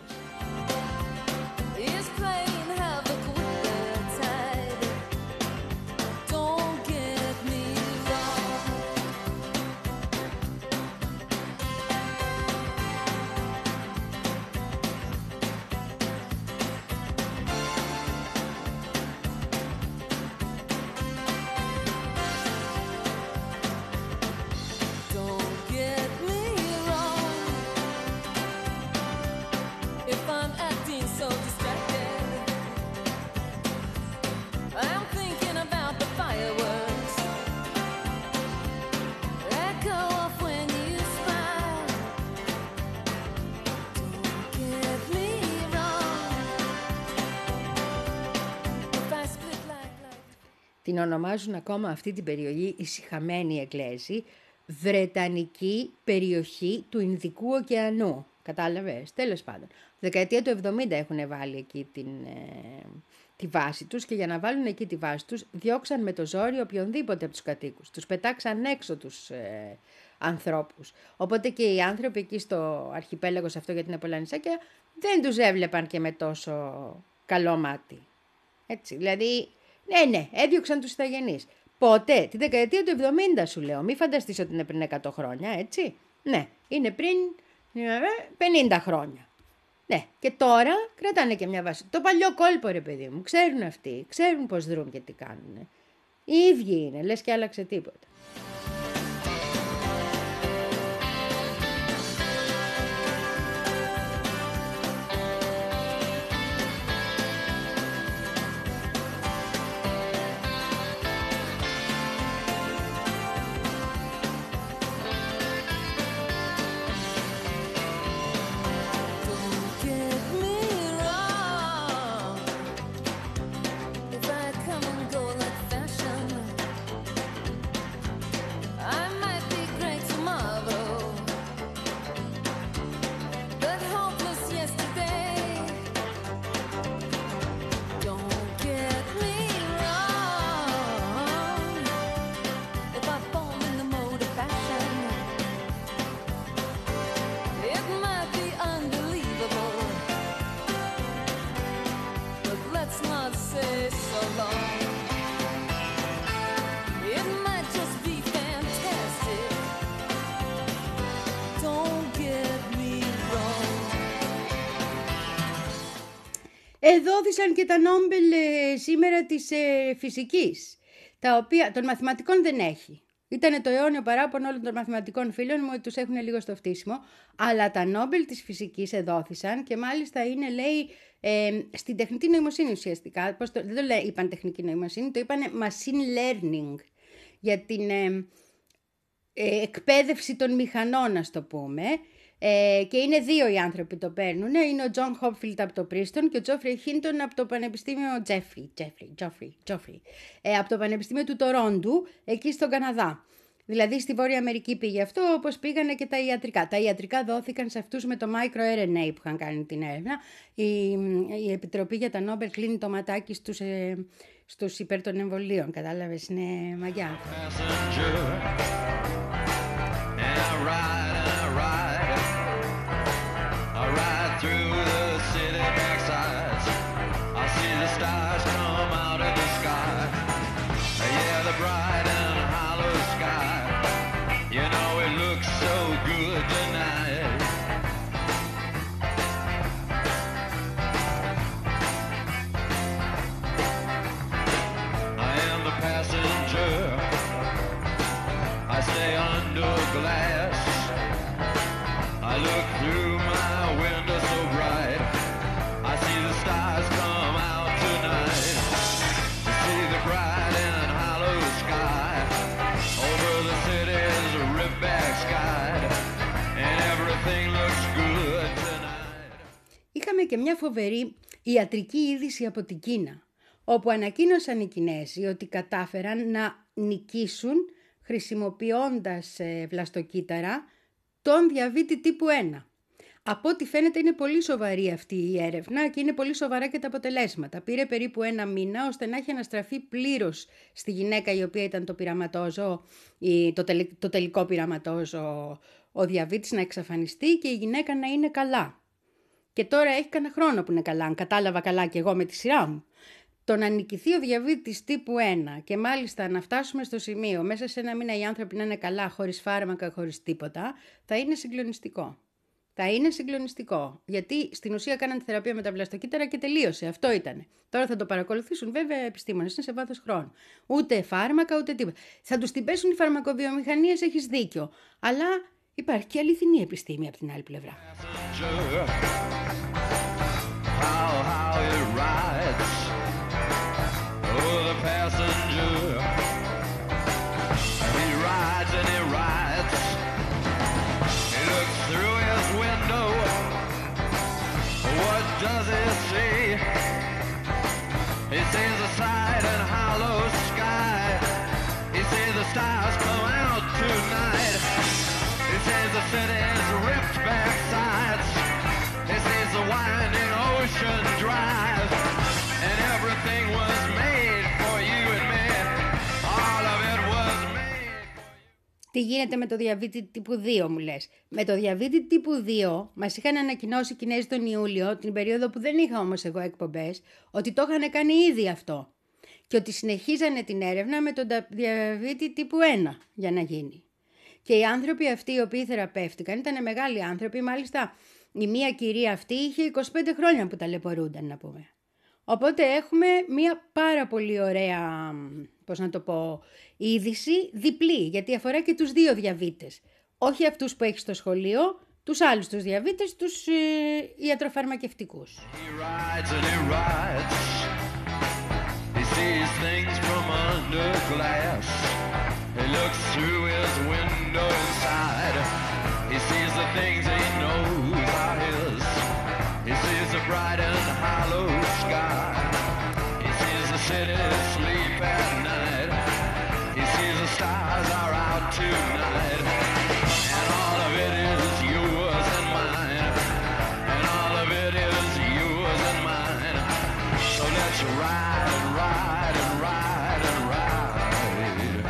Την ονομάζουν ακόμα αυτή την περιοχή ησυχαμένη Εγγλέζοι, Βρετανική περιοχή του Ινδικού ωκεανού. Κατάλαβες, τέλος πάντων. Δεκαετία του εβδομήντα έχουν βάλει εκεί την, ε, τη βάση τους και για να βάλουν εκεί τη βάση τους διώξαν με το ζόρι οποιονδήποτε από τους κατοίκους. Τους πετάξαν έξω τους ε, ανθρώπους. Οπότε και οι άνθρωποι εκεί στο αρχιπέλαγο σε αυτό για την Απολανησάκια δεν τους έβλεπαν και με τόσο καλό μάτι. Έτσι, δηλαδή... Ναι, ναι, έδιωξαν τους ηθαγενείς. Πότε? Τη δεκαετία του εβδομήντα σου λέω. Μη φανταστείς ότι είναι πριν εκατό χρόνια, έτσι. Ναι, είναι πριν πενήντα χρόνια. Ναι, και τώρα κρατάνε και μια βάση. Το παλιό κόλπο, ρε παιδί μου, ξέρουν αυτοί, ξέρουν πώς δρούν και τι κάνουν. Οι ίδιοι είναι, λες και άλλαξε τίποτα. Εδόθησαν και τα Νόμπελ ε, σήμερα της ε, φυσικής, τα οποία των μαθηματικών δεν έχει. Ήταν το αιώνιο παράπονο όλων των μαθηματικών φίλων μου ότι τους έχουν λίγο στο φτύσιμο, αλλά τα Νόμπελ της φυσικής εδόθησαν και μάλιστα είναι, λέει, ε, στην τεχνητή νοημοσύνη ουσιαστικά. Πώς το, δεν το λέει, είπαν τεχνική νοημοσύνη, το είπαν machine learning, για την ε, ε, εκπαίδευση των μηχανών, ας το πούμε. Ε, και είναι δύο οι άνθρωποι που το παίρνουν. Είναι ο Τζον Χόπφιλντ από το Πρίστον και ο Τζόφρι Χίντον από το Πανεπιστήμιο Τζέφρι, Τζέφρι, Τζόφρι, Τζόφρι, ε, από το Πανεπιστήμιο του Τορόντου, εκεί στον Καναδά. Δηλαδή στη Βόρεια Αμερική πήγε αυτό, όπως πήγανε και τα ιατρικά. Τα ιατρικά δόθηκαν σε αυτούς με το microRNA που είχαν κάνει την έρευνα. Η, η Επιτροπή για τα Νόμπελ κλείνει το ματάκι στους, ε, στους υπέρ των εμβολίων. Κατάλαβες, είναι μαγιά. Stars come out of the sky. Yeah, they're bright and και μια φοβερή ιατρική είδηση από την Κίνα, όπου ανακοίνωσαν οι Κινέζοι ότι κατάφεραν να νικήσουν χρησιμοποιώντας ε, βλαστοκύτταρα τον διαβήτη τύπου ένα. Από ό,τι φαίνεται είναι πολύ σοβαρή αυτή η έρευνα και είναι πολύ σοβαρά και τα αποτελέσματα. Πήρε περίπου ένα μήνα ώστε να έχει αναστραφεί πλήρως στη γυναίκα η οποία ήταν το πειραματόζωο, το, τελ, το τελικό πειραματόζωο, ο διαβήτης να εξαφανιστεί και η γυναίκα να είναι καλά. Και τώρα έχει κανένα χρόνο που είναι καλά, αν κατάλαβα καλά και εγώ με τη σειρά μου. Το να νικηθεί ο διαβήτης τύπου ένα και μάλιστα να φτάσουμε στο σημείο μέσα σε ένα μήνα οι άνθρωποι να είναι καλά, χωρίς φάρμακα, χωρίς τίποτα, θα είναι συγκλονιστικό. Θα είναι συγκλονιστικό. Γιατί στην ουσία κάναν τη θεραπεία με τα βλαστοκύτταρα και τελείωσε. Αυτό ήτανε. Τώρα θα το παρακολουθήσουν βέβαια επιστήμονες. Είναι σε βάθος χρόνου. Ούτε φάρμακα ούτε τίποτα. Θα τους την πέσουν οι φαρμακοβιομηχανίες, έχεις δίκιο. Αλλά υπάρχει και αληθινή επιστήμη από την άλλη πλευρά. Does he see? He sees a side and hollow sky. He sees the stars come out tonight. He sees the city's ripped back sides. He sees the winding ocean drive. And everything was made for you and me. All of it was made for you. Τι γίνεται με το διαβήτη τύπου δύο, μου λες? Με το διαβήτη τύπου δύο μας είχαν ανακοινώσει οι Κινέζοι τον Ιούλιο, την περίοδο που δεν είχα όμως εγώ εκπομπές, ότι το είχαν κάνει ήδη αυτό. Και ότι συνεχίζανε την έρευνα με τον διαβήτη τύπου ένα για να γίνει. Και οι άνθρωποι αυτοί οι οποίοι θεραπεύτηκαν ήταν μεγάλοι άνθρωποι, μάλιστα η μία κυρία αυτή είχε είκοσι πέντε χρόνια που ταλαιπωρούνταν, να πούμε. Οπότε έχουμε μία πάρα πολύ ωραία, πώς να το πω, είδηση διπλή, γιατί αφορά και τους δύο διαβήτες. Όχι αυτούς που έχει στο σχολείο, τους άλλους τους διαβήτες, τους ε, ιατροφαρμακευτικούς. City sleep at night. He sees the stars are out tonight. And all of it is yours and mine. And all of it is yours and mine. So let's ride and ride and ride and ride.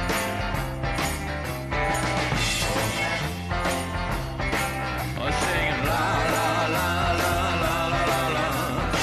Oh, singing la la la la la la la la.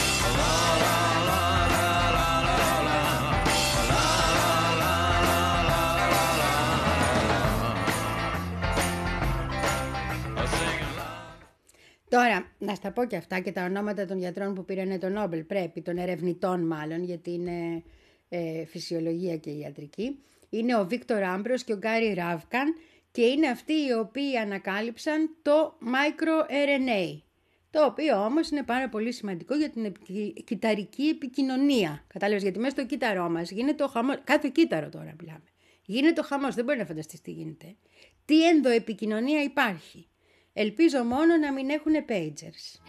Τώρα, να στα πω και αυτά και τα ονόματα των γιατρών που πήραν το Νόμπελ, πρέπει, των ερευνητών μάλλον, γιατί είναι ε, φυσιολογία και ιατρική. Είναι ο Βίκτορ Άμπρος και ο Γκάρι Ράβκαν και είναι αυτοί οι οποίοι ανακάλυψαν το μάικρο-αρ εν έι, το οποίο όμως είναι πάρα πολύ σημαντικό για την επι... κυταρική επικοινωνία. Κατάλαβες, γιατί μέσα στο κύτταρό μας γίνεται ο χαμός, κάθε κύτταρο τώρα μιλάμε, γίνεται ο χαμός, δεν μπορεί να φανταστείς τι γίνεται. Τι ενδοεπικοινωνία υπάρχει. Ελπίζω μόνο να μην έχουν pagers.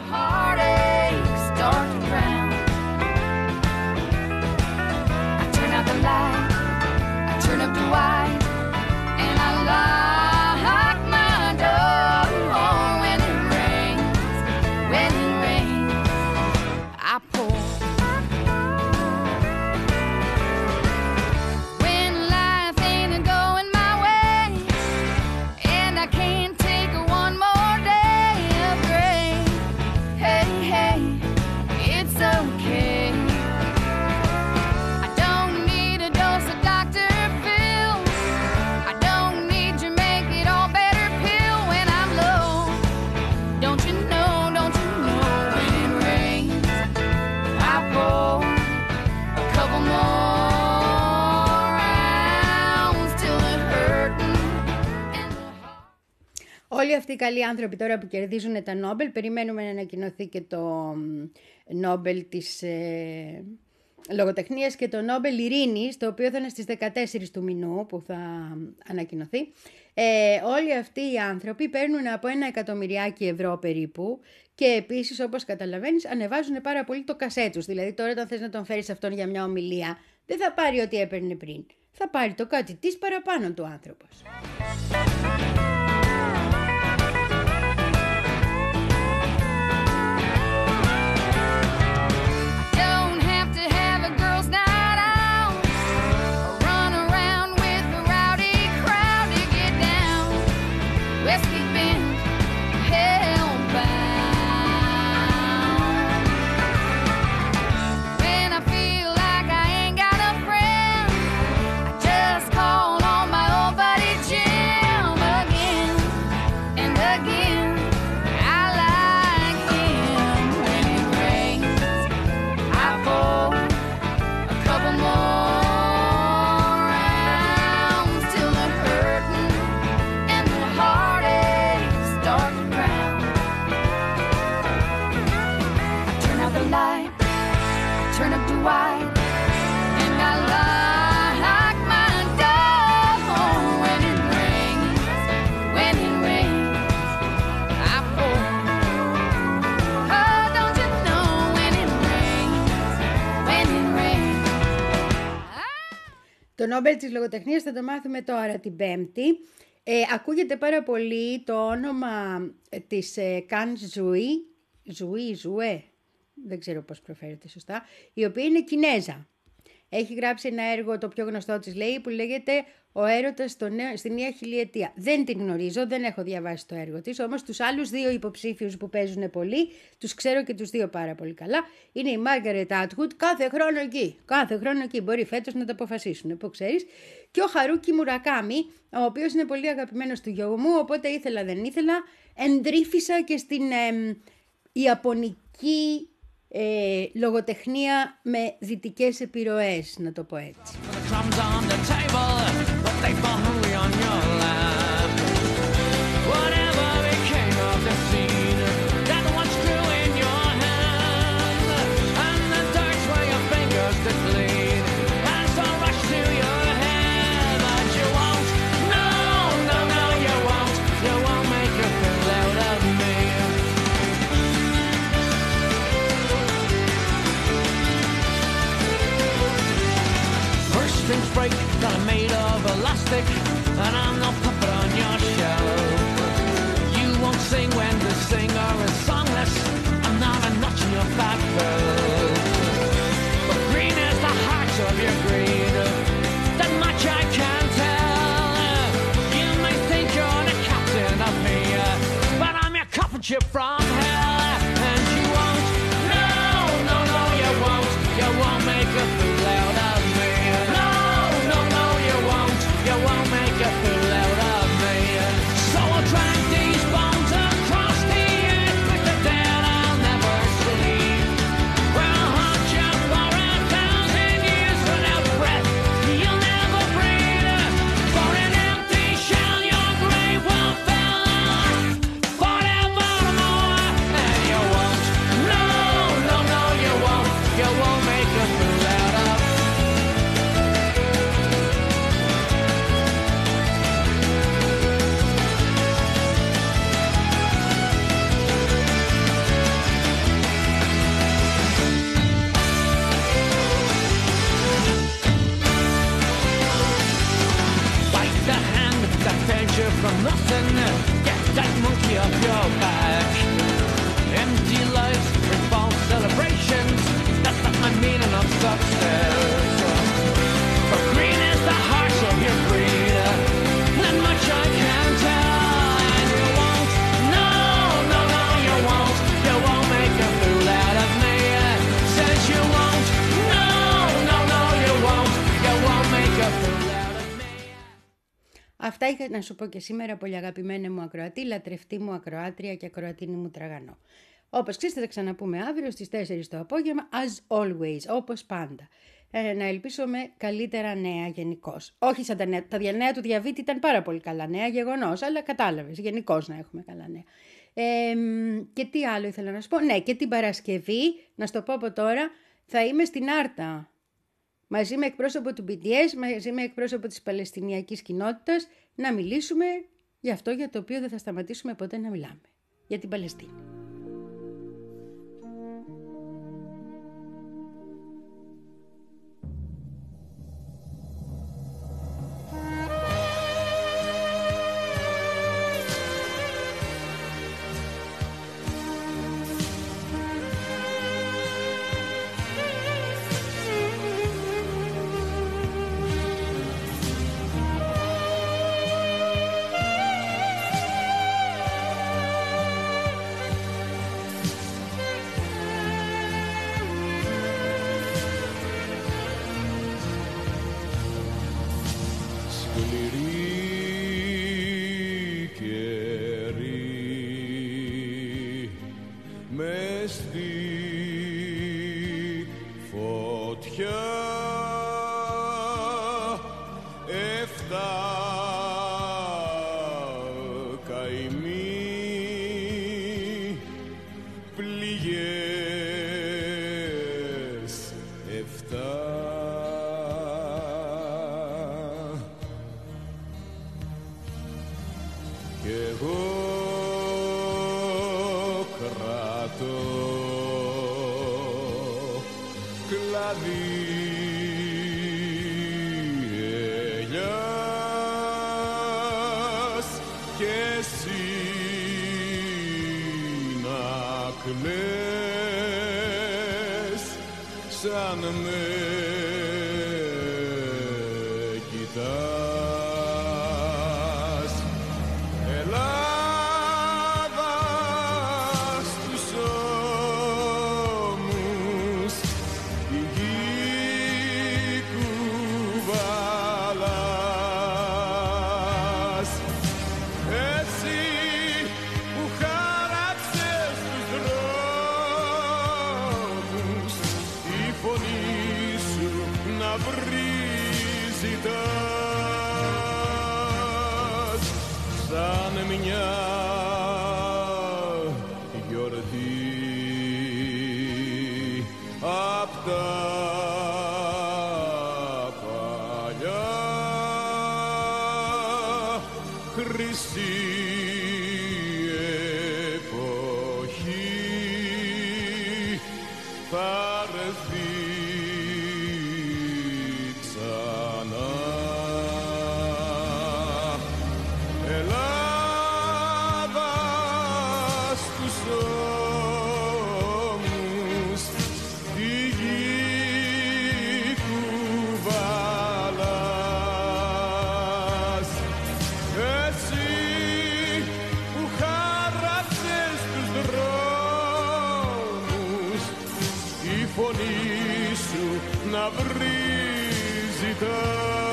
Όλοι αυτοί οι καλοί άνθρωποι τώρα που κερδίζουν τα Νόμπελ, περιμένουμε να ανακοινωθεί και το Νόμπελ της, ε, λογοτεχνίας και το Νόμπελ Ειρήνης, το οποίο θα είναι στις δεκατέσσερις του μηνού που θα ανακοινωθεί. Ε, όλοι αυτοί οι άνθρωποι παίρνουν από ένα εκατομμυριάκι ευρώ περίπου και επίσης, όπως καταλαβαίνεις, ανεβάζουν πάρα πολύ το κασέ τους. Δηλαδή τώρα όταν θες να τον φέρεις αυτόν για μια ομιλία, δεν θα πάρει ό,τι έπαιρνε πριν. Θα πάρει το κάτι της παραπάνω του άνθρωπος. Το Νόμπελ της λογοτεχνίας θα το μάθουμε τώρα την Πέμπτη. Ε, ακούγεται πάρα πολύ το όνομα της ε, Καν Ζουί, Ζουί, Ζουέ, δεν ξέρω πώς προφέρεται σωστά, η οποία είναι Κινέζα. Έχει γράψει ένα έργο, το πιο γνωστό της λέει, που λέγεται «Ο έρωτας στο νέο, στη νέα χιλιετία». Δεν την γνωρίζω, δεν έχω διαβάσει το έργο της, όμως τους άλλους δύο υποψήφιους που παίζουν πολύ, τους ξέρω και τους δύο πάρα πολύ καλά. Είναι η Μάργαρετ Άτγουτ, κάθε χρόνο εκεί, κάθε χρόνο εκεί, μπορεί φέτος να το αποφασίσουν, που ξέρεις. Και ο Χαρούκι Μουρακάμι, ο οποίος είναι πολύ αγαπημένος του γιώργου μου, οπότε ήθελα δεν ήθελα, εντρύφησα και στην ε, ιαπωνική Ε, λογοτεχνία με δυτικές επιρροές, να το πω έτσι. Break, that I'm made of elastic, and I'm no puppet on your shelf. You won't sing when the singer is songless. I'm not a notch in your fat belt. But green is the heart of your greed. That much I can tell. You may think you're the captain of me, but I'm your coffin ship from hell. And you won't, no, no, no, you won't. You won't make a fool out of me. No. You won't make a fool out of me. So I'll drag these bones across the earth with the dead I'll never see. We'll haunt you for a thousand years without breath. You'll never breathe. For an empty shell your grave will fill forevermore. And you won't, no, no, no, you won't. You won't make a fool out of me. From nothing, get that monkey off your back. Empty lives with false celebrations, that's not my meaning of success. For green is the heart of your greed, not much I can tell. And you won't, no, no, no, you won't. You won't make a fool out of me. Says you won't, no, no, no, you won't. You won't make a fool. Αυτά είχα να σου πω και σήμερα, πολύ αγαπημένη μου ακροατή, λατρευτή μου ακροάτρια και ακροατίνη μου τραγανό. Όπως ξέρεις, θα τα ξαναπούμε αύριο στις τέσσερις το απόγευμα, as always, όπως πάντα. Ε, να ελπίσουμε καλύτερα νέα γενικώς. Όχι σαν τα νέα, τα νέα του διαβήτη ήταν πάρα πολύ καλά νέα, γεγονός, αλλά κατάλαβες, γενικώς να έχουμε καλά νέα. Ε, και τι άλλο ήθελα να σου πω, ναι, και την Παρασκευή, να σου το πω από τώρα, θα είμαι στην Άρτα. μαζί με εκπρόσωπο του μπι τι ες, μαζί με εκπρόσωπο της Παλαιστινιακής κοινότητας, να μιλήσουμε για αυτό για το οποίο δεν θα σταματήσουμε ποτέ να μιλάμε, για την Παλαιστίνη. σαν με κοιτάς. Ελλάδα στους ώμους η γη κουβαλάς, έτσι που χάραξες τους δρόμους, η φωνή σου να βρει ζητάς, σαν μια γιορτή απ' τα παλιά, χρυσή εποχή θα έρθει ξανά. Ελλάδα στους ώμους τη γη κουβαλάς, εσύ που χάραξες τους δρόμους, η φωνή σου να βρει ζητάς.